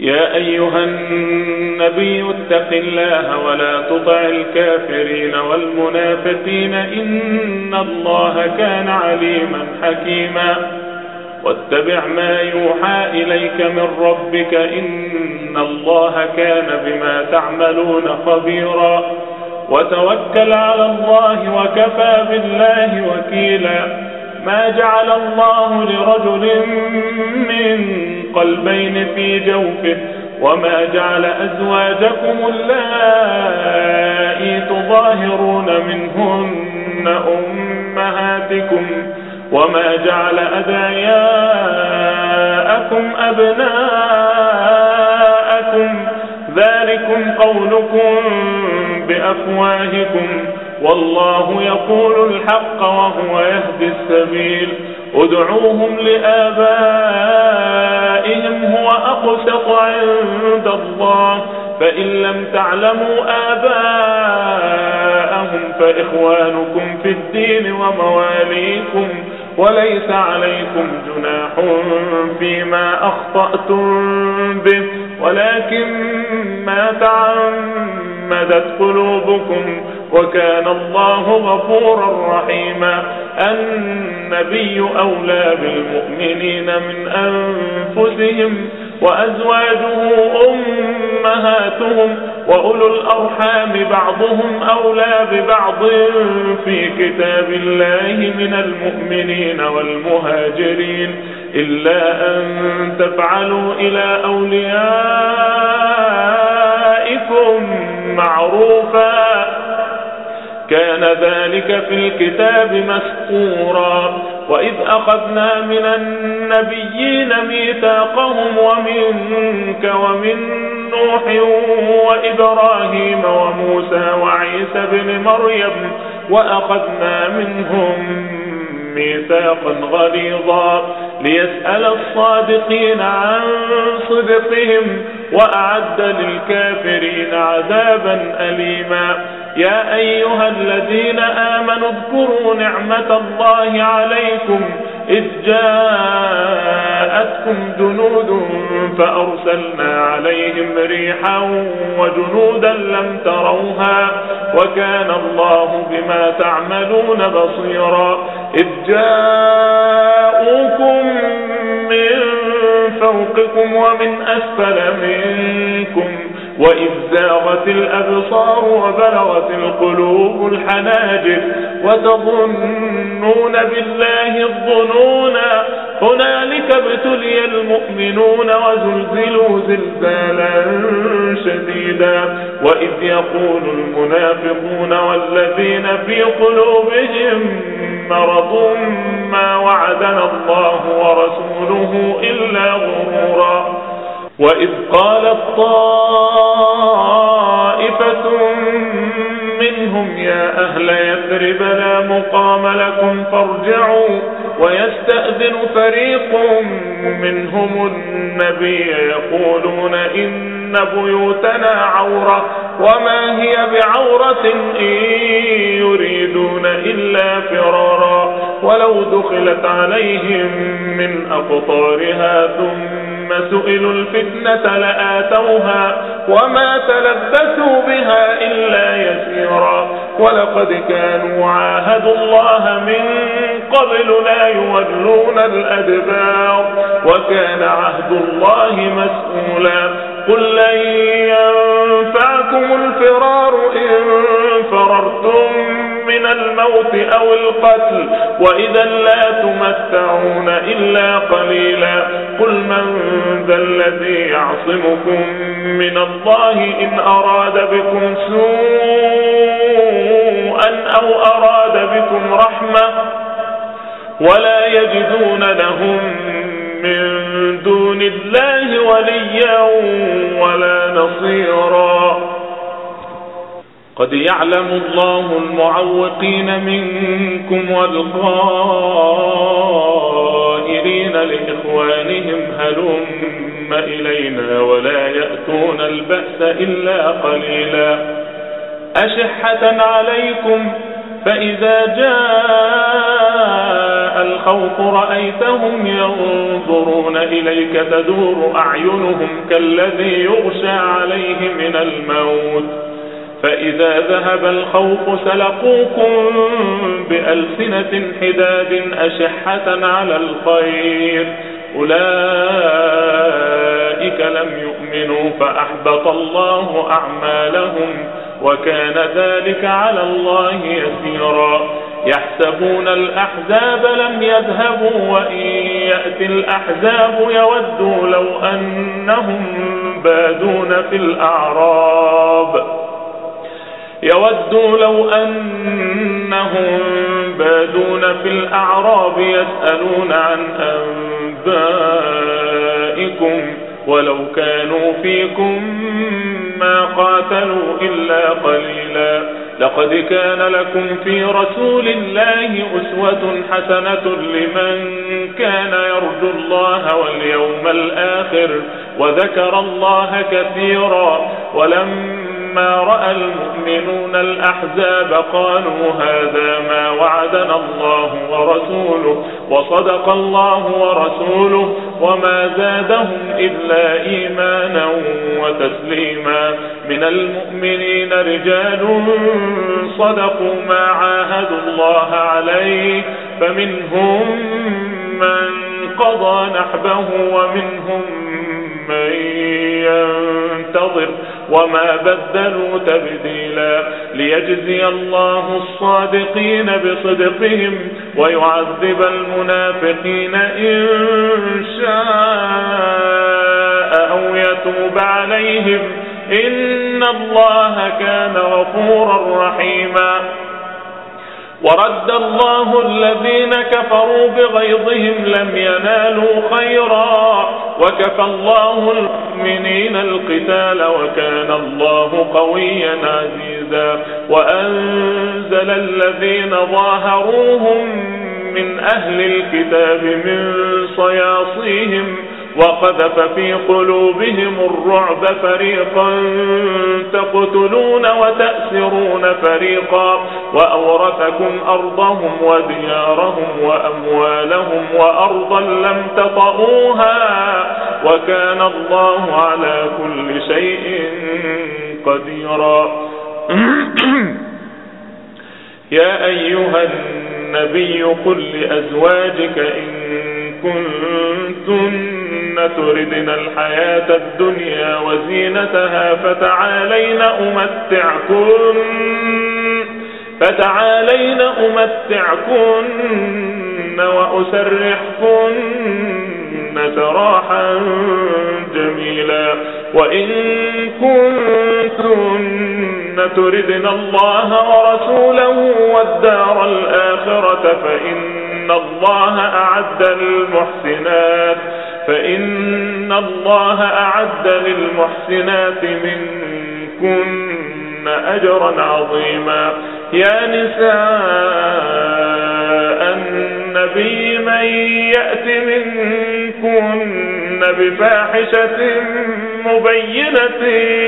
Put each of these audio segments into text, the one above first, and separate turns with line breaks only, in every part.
يا أيها النبي اتق الله ولا تطع الكافرين والمنافقين إن الله كان عليما حكيما واتبع ما يوحى إليك من ربك إن الله كان بما تعملون خبيرا وتوكل على الله وكفى بالله وكيلا ما جعل الله لرجل من قلبين في جوفه وما جعل أزواجكم اللائي تظاهرون منهن أمهاتكم وما جعل أدعياءكم أبناءكم ذلكم قولكم بأفواهكم والله يقول الحق وهو يهدي السبيل ادعوهم لآبائهم هو أقسط عند الله فإن لم تعلموا آباءهم فإخوانكم في الدين ومواليكم وليس عليكم جناح فيما أخطأتم به ولكن ما تعمدت قلوبكم وكان الله غفورا رحيما النبي أولى بالمؤمنين من أنفسهم وأزواجه أمهاتهم وأولو الأرحام بعضهم أولى ببعض في كتاب الله من المؤمنين والمهاجرين إلا أن تفعلوا إلى أوليائكم معروفا كان ذلك في الكتاب مسطورا وإذ أخذنا من النبيين ميثاقهم ومنك ومن نوح وإبراهيم وموسى وعيسى بن مريم وأخذنا منهم ميثاقا غليظا ليسأل الصادقين عن صدقهم وأعد للكافرين عذابا أليما يا أيها الذين آمنوا اذكروا نعمة الله عليكم إذ جاءتكم جنود فأرسلنا عليهم ريحا وجنودا لم تروها وكان الله بما تعملون بصيرا إذ جاءوكم من فوقكم ومن أسفل منكم وإذ زاغت الأبصار وبلغت القلوب الحناجر وتظنون بالله الظنونا هنالك ابتلي المؤمنون وزلزلوا زلزالا شديدا وإذ يقول المنافقون والذين في قلوبهم مرض ما وعدنا الله ورسوله إلا غرورا وإذ قالت طائفة منهم يا أهل يثرب لا مقام لكم فارجعوا ويستأذن فريق منهم النبي يقولون إن بيوتنا عورة وما هي بعورة إن يريدون إلا فرارا ولو دخلت عليهم من أقطارها ثم سئلوا الفتنة لآتوها وما تلبثوا بها إلا يسيرا ولقد كانوا عاهدوا الله من قبل لا يولون الأدبار وكان عهد الله مسؤولا قل لن ينفعكم الفرار إن فررتم من الموت أو القتل وإذا لا تمتعون إلا قليلا قل من ذا الذي يعصمكم من الله إن أراد بكم سوءا أو أراد بكم رحمة ولا يجدون لهم من دون الله وليا ولا نصيرا قد يعلم الله المعوقين منكم والقائلين لإخوانهم هلم إلينا ولا يأتون البأس إلا قليلا أشحة عليكم فإذا جاء جاء الخوف رأيتهم ينظرون إليك تدور أعينهم كالذي يغشى عليه من الموت فإذا ذهب الخوف سلقوكم بألسنة حداد أشحة على الخير أولئك لم يؤمنوا فأحبط الله أعمالهم وكان ذلك على الله يسيرا يحسبون الأحزاب لم يذهبوا وإن يأتي الأحزاب يودوا لو أنهم بادون في الأعراب يسألون عن أنبائكم ولو كانوا فيكم ما قاتلوا إلا قليلا لقد كان لكم في رسول الله أسوة حسنة لمن كان يرجو الله واليوم الآخر وذكر الله كثيرا ولما رأى المؤمنون الأحزاب قالوا هذا ما وعدنا الله ورسوله وصدق الله ورسوله وما زادهم إلا إيمانا وتسليما من المؤمنين رجال صدقوا ما عاهدوا الله عليه فمنهم من قضى نحبه ومنهم من ينتظر وما بدلوا تبديلا ليجزي الله الصادقين بصدقهم ويعذب المنافقين إن شاء أو يتوب عليهم إن الله كان غفورا رحيما ورد الله الذين كفروا بغيظهم لم ينالوا خيرا وكفى الله المؤمنين القتال وكان الله قويا عزيزا وأنزل الذين ظاهروهم من أهل الكتاب من صياصيهم وقذف في قلوبهم الرعب فريقا تقتلون وتأسرون فريقا وأورثكم أرضهم وديارهم وأموالهم وأرضا لم تطئوها وكان الله على كل شيء قديرا يا أيها النبي قل لأزواجك إن كنتن تردن الحياة الدنيا وزينتها فتعالين أمتعكن وأسرحكن سراحا جميلا وإن كنتن تردن الله ورسوله والدار الآخرة فإن الله أعد للمحسنات منكن أجرا عظيما يا نساء النبي من يأت منكن بفاحشة مبينة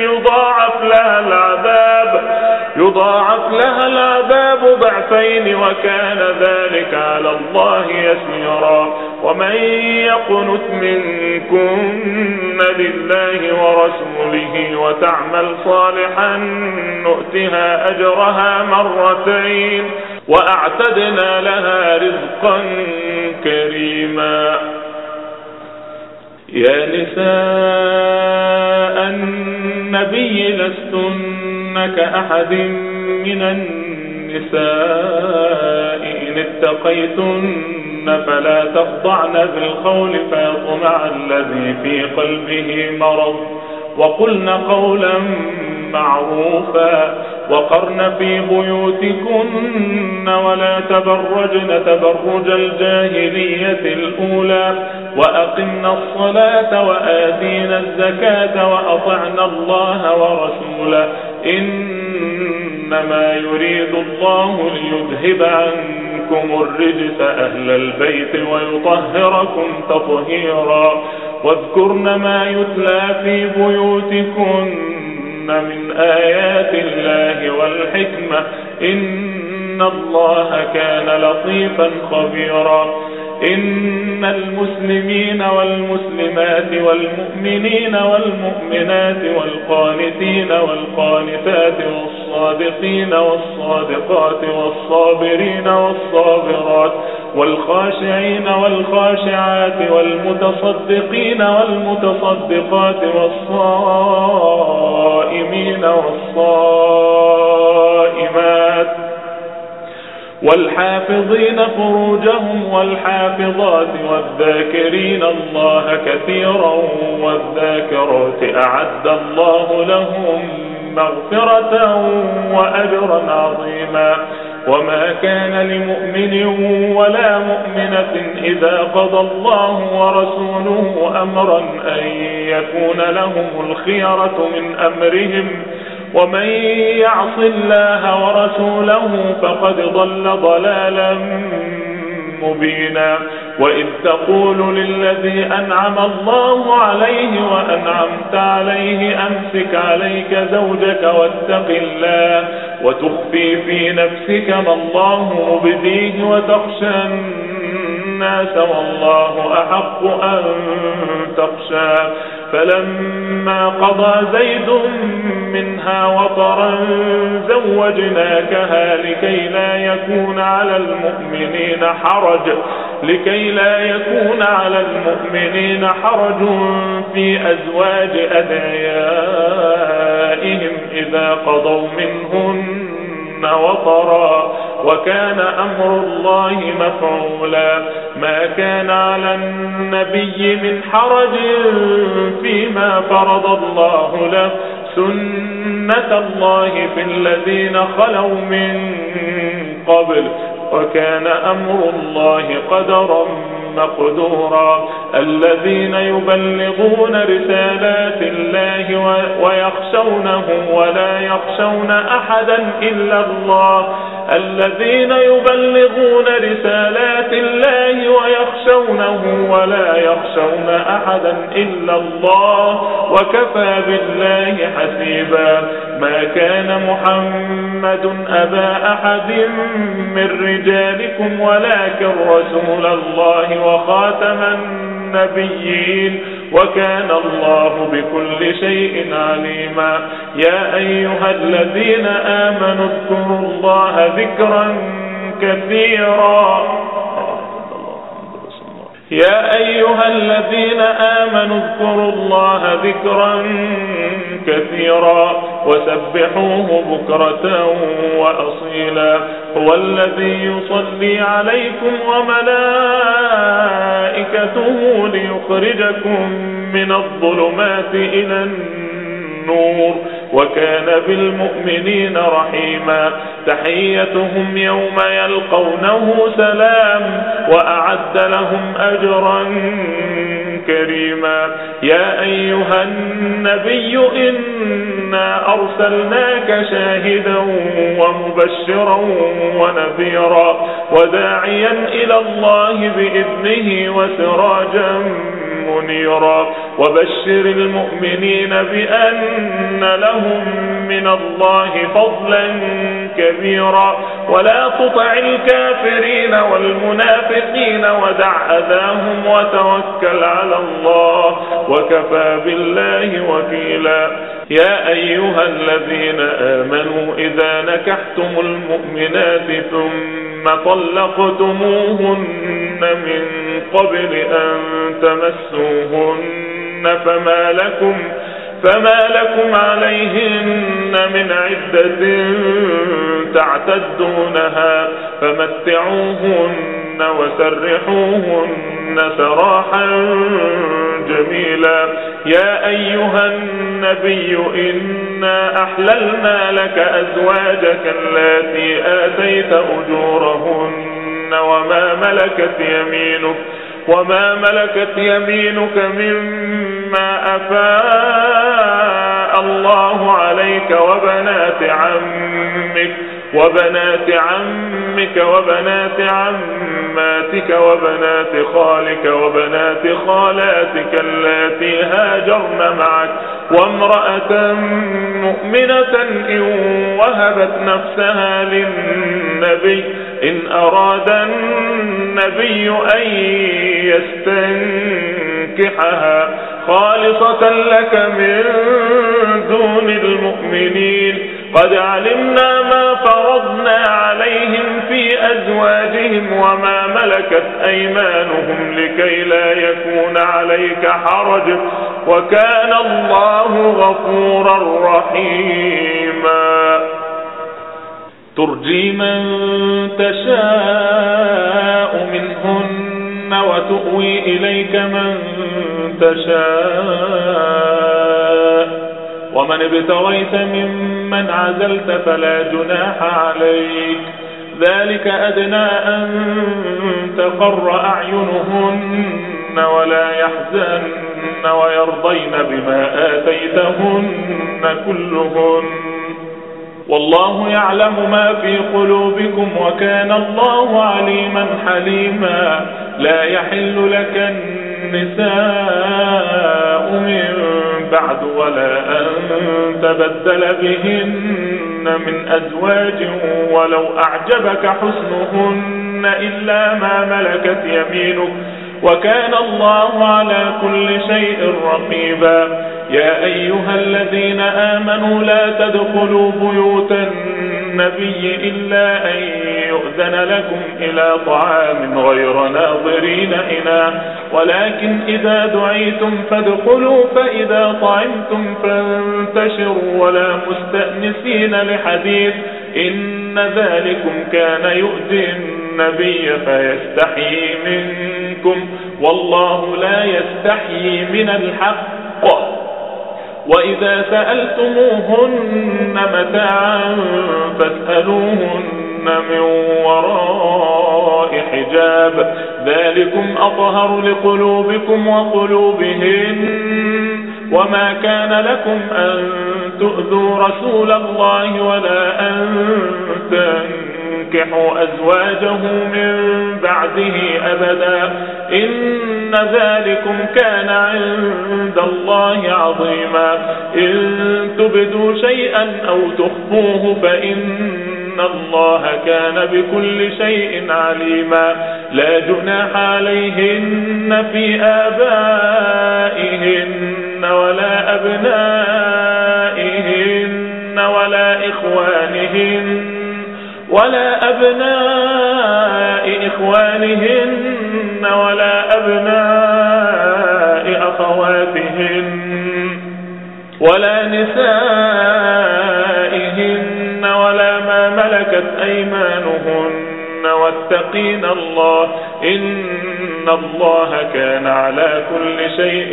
يضاعف لها العذاب ضعفين وكان ذلك على الله يسيرا ومن يقنت منكن لله ورسوله وتعمل صالحا نؤتها أجرها مرتين وأعتدنا لها رزقا كريما يا نساء النبي لستن كأحد من النساء إن اتقيتن فلا تخضعن بالقول فيطمع الذي في قلبه مرض وقلن قولا معروفا وقرن في بيوتكن ولا تبرجن تبرج الجاهلية الأولى وأقمنا الصلاة وآتينا الزكاة وأطعنا الله ورسوله إنما يريد الله ليذهب عنكم الرجس أهل البيت ويطهركم تطهيرا واذكرن ما يتلى في بيوتكن من آيات الله والحكمة إن إن الله كان لطيفا خبيرا. إن المسلمين والمسلمات والمؤمنين والمؤمنات والقانتين والقانتات والصادقين والصادقات والصابرين والصابرات والخاشعين والخاشعات والمتصدقين والمتصدقات والصائمين والصائمات والحافظين فروجهم والحافظات والذاكرين الله كثيرا والذاكرات أعد الله لهم مغفرة وأجرا عظيما. وما كان لمؤمن ولا مؤمنة إذا قضى الله ورسوله أمرا أن يكون لهم الخيرة من أمرهم ومن يعص الله ورسوله فقد ضل ضلالا مبينا. وإذ تقول للذي أنعم الله عليه وأنعمت عليه أمسك عليك زوجك واتق الله وتخفي في نفسك ما الله مبديه وتخشى الناس والله أحق أن تخشى. فلما قضى زيد منها وطرا زوجناكها لكي لا يكون على المؤمنين حرج في أزواج أدعيائهم إذا قضوا منهن وطرا وكان أمر الله مفعولا. ما كان على النبي من حرج فيما فرض الله له سنة الله في الذين خلوا من قبل وكان أمر الله قدرا مقدورا. الذين يبلغون رسالات الله ويخشونه ولا يخشون أحدا إلا الله الذين يبلغون رسالات الله ويخشونه ولا يخشون أحدا إلا الله وكفى بالله حسيبا. ما كان محمد أبا أحد من رجالكم ولكن رسول الله وخاتم النبيين وكان الله بكل شيء عليما. يا أيها الذين آمنوا اذكروا الله ذكرا كثيرا يا أيها الذين آمنوا اذكروا الله ذكرا كثيرا وسبحوه بكرة وأصيلا. هو الذي يصلي عليكم وملائكته ليخرجكم من الظلمات إلى النور وكان بالمؤمنين رحيما. تحيتهم يوم يلقونه سلام وأعد لهم أجرا كريما. يا أيها النبي إنا أرسلناك شاهدا ومبشرا ونذيرا وداعيا إلى الله بإذنه وسراجا منيرا. وبشر المؤمنين بأن لهم من الله فضلا كبيرا. ولا تطع الكافرين والمنافقين ودع أذاهم وتوكل على الله وكفى بالله وكيلا. يا أيها الذين آمنوا إذا نكحتم المؤمنات ثم طلقتموهن من قبل أن تمسوهن فما لكم عليهن من عدة تعتدونها فمتعوهن وسرحوهن سراحا جميلا. يا أيها النبي إنا أحللنا لك أزواجك اللاتي آتيت أجورهن وما ملكت يمينك مما أفاء الله عليك وبنات عمك وبنات عمك وبنات عماتك وبنات خالك وبنات خالاتك اللاتي هاجرن معك وامرأة مؤمنة إن وهبت نفسها للنبي إن أراد النبي أن يستنكحها خالصة لك من دون المؤمنين قد علمنا ما فرضنا عليهم في أزواجهم وما ملكت أيمانهم لكي لا يكون عليك حرج وكان الله غفورا رحيما ترجي من تشاء منهن وتؤوي إليك من تشاء ومن ابتغيت ممن عزلت فلا جناح عليك ذلك أدنى أن تقر أعينهن ولا يحزن ويرضين بما آتيتهن كلهن والله يعلم ما في قلوبكم وكان الله عليما حليما لا يحل لك النساء من بعد ولا أن تبدل بهن من أزواج ولو أعجبك حسنهن إلا ما ملكت يمينك وكان الله على كل شيء رقيبا يا أيها الذين آمنوا لا تدخلوا بيوت النبي إلا أن يؤذن لكم إلى طعام غير ناظرين إناه ولكن إذا دعيتم فادخلوا فإذا طعمتم فانتشروا ولا مستأنسين لحديث إن ذلكم كان يؤذي النبي فيستحيي منكم والله لا يستحيي من الحق وإذا سألتموهن متاعا فاسألوهن من وراء حجاب ذلكم أطهر لقلوبكم وقلوبهن وما كان لكم أن تؤذوا رسول الله ولا أن تنكحوا أزواجه من بعده أبدا إن ذلكم كان عند الله عظيما إن تبدوا شيئا أو تخفوه فإن الله كان بكل شيء عليما لا جناح عليهن في آبائهن ولا أبنائهن ولا أبناء إخوانهن ولا أبناء أخواتهن ولا نسائهن ولا ما ملكت أيمانهن واتقين الله إن الله كان على كل شيء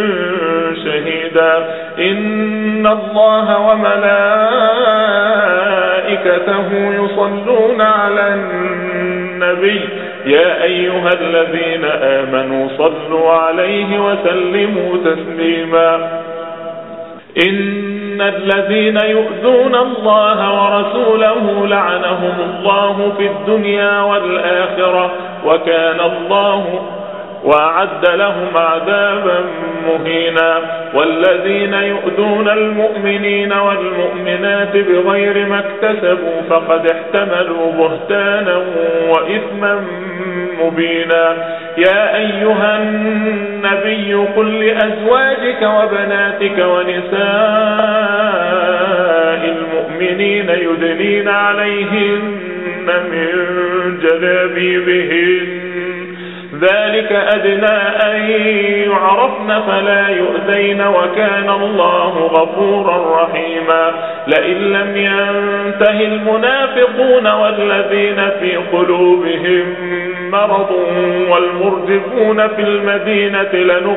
شهيدا إن الله وملائكته يصلون على النبي يا أيها الذين آمنوا صلوا عليه وسلموا تسليما إن الذين يؤذون الله ورسوله لعنهم الله في الدنيا والآخرة وكان الله وأعد لهم عذابا مهينا والذين يؤذون المؤمنين والمؤمنات بغير ما اكتسبوا فقد احتملوا بهتانا وإثما مبينا يا أيها النبي قل لأزواجك وبناتك ونساء المؤمنين يدنين عليهن من جلابيبهن ذلك أدنى أن يعرفن فلا يؤذين وكان الله غفورا رحيما لئن لم ينته المنافقون والذين في قلوبهم مرض والمرجفون في المدينة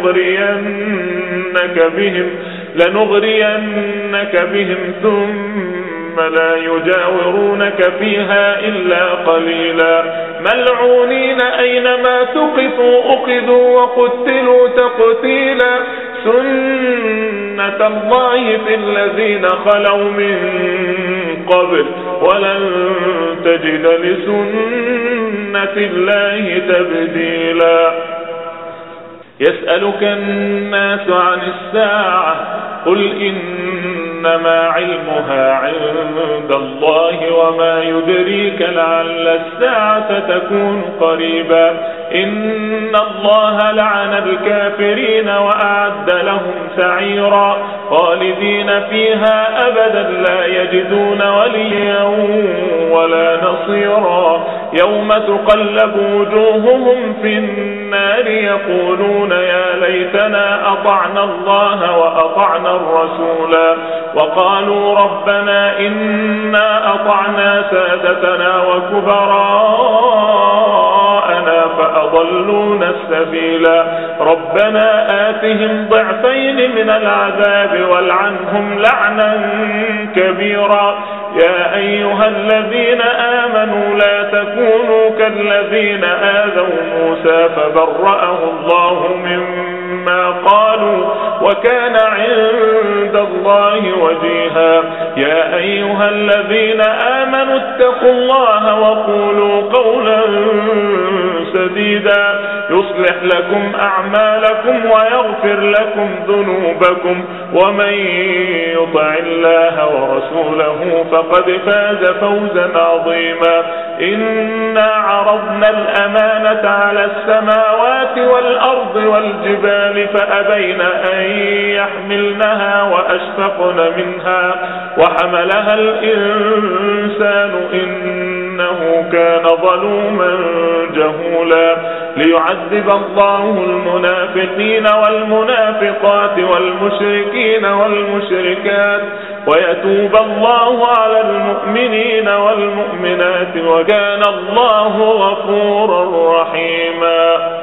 لنغرينك بهم ثم لا يجاورونك فيها إلا قليلا ملعونين أينما ثقفوا أخذوا وقتلوا تقتيلا سنة الله في الذين خلوا من قبل ولن تجد لسنة الله تبديلا. يسألك الناس عن الساعة قل إنما علمها عند الله وما يدريك لعل الساعة تكون قريبا. إن الله لعن الكافرين وأعد لهم سعيرا خالدين فيها أبدا لا يجدون وليا ولا نصيرا. يوم تقلب وجوههم في النار يقولون يا ليتنا أطعنا الله وأطعنا الرسولا وقالوا ربنا إنا أطعنا سادتنا وكبراءنا فأضلونا السبيلا. ربنا آتهم ضعفين من العذاب والعنهم لعنا كبيرا. يا أيها الذين آمنوا لا تكونوا كالذين آذوا موسى فبرأه الله مما قالوا وكان عند الله وجيها. يا أيها الذين آمنوا اتقوا الله وقولوا قولا سديدا يصلح لكم أعمالكم ويغفر لكم ذنوبكم ومن يطع الله ورسوله فقد فاز فوزا عظيما. إنا عرضنا الأمانة على السماوات والأرض والجبال فأبين أن يحملنها وأشفقن منها وحملها الإنسان إنه كان ظلوما جهولا. ليعذب الله المنافقين والمنافقات والمشركين والمشركات ويتوب الله على المؤمنين والمؤمنات وكان الله غفورا رحيما.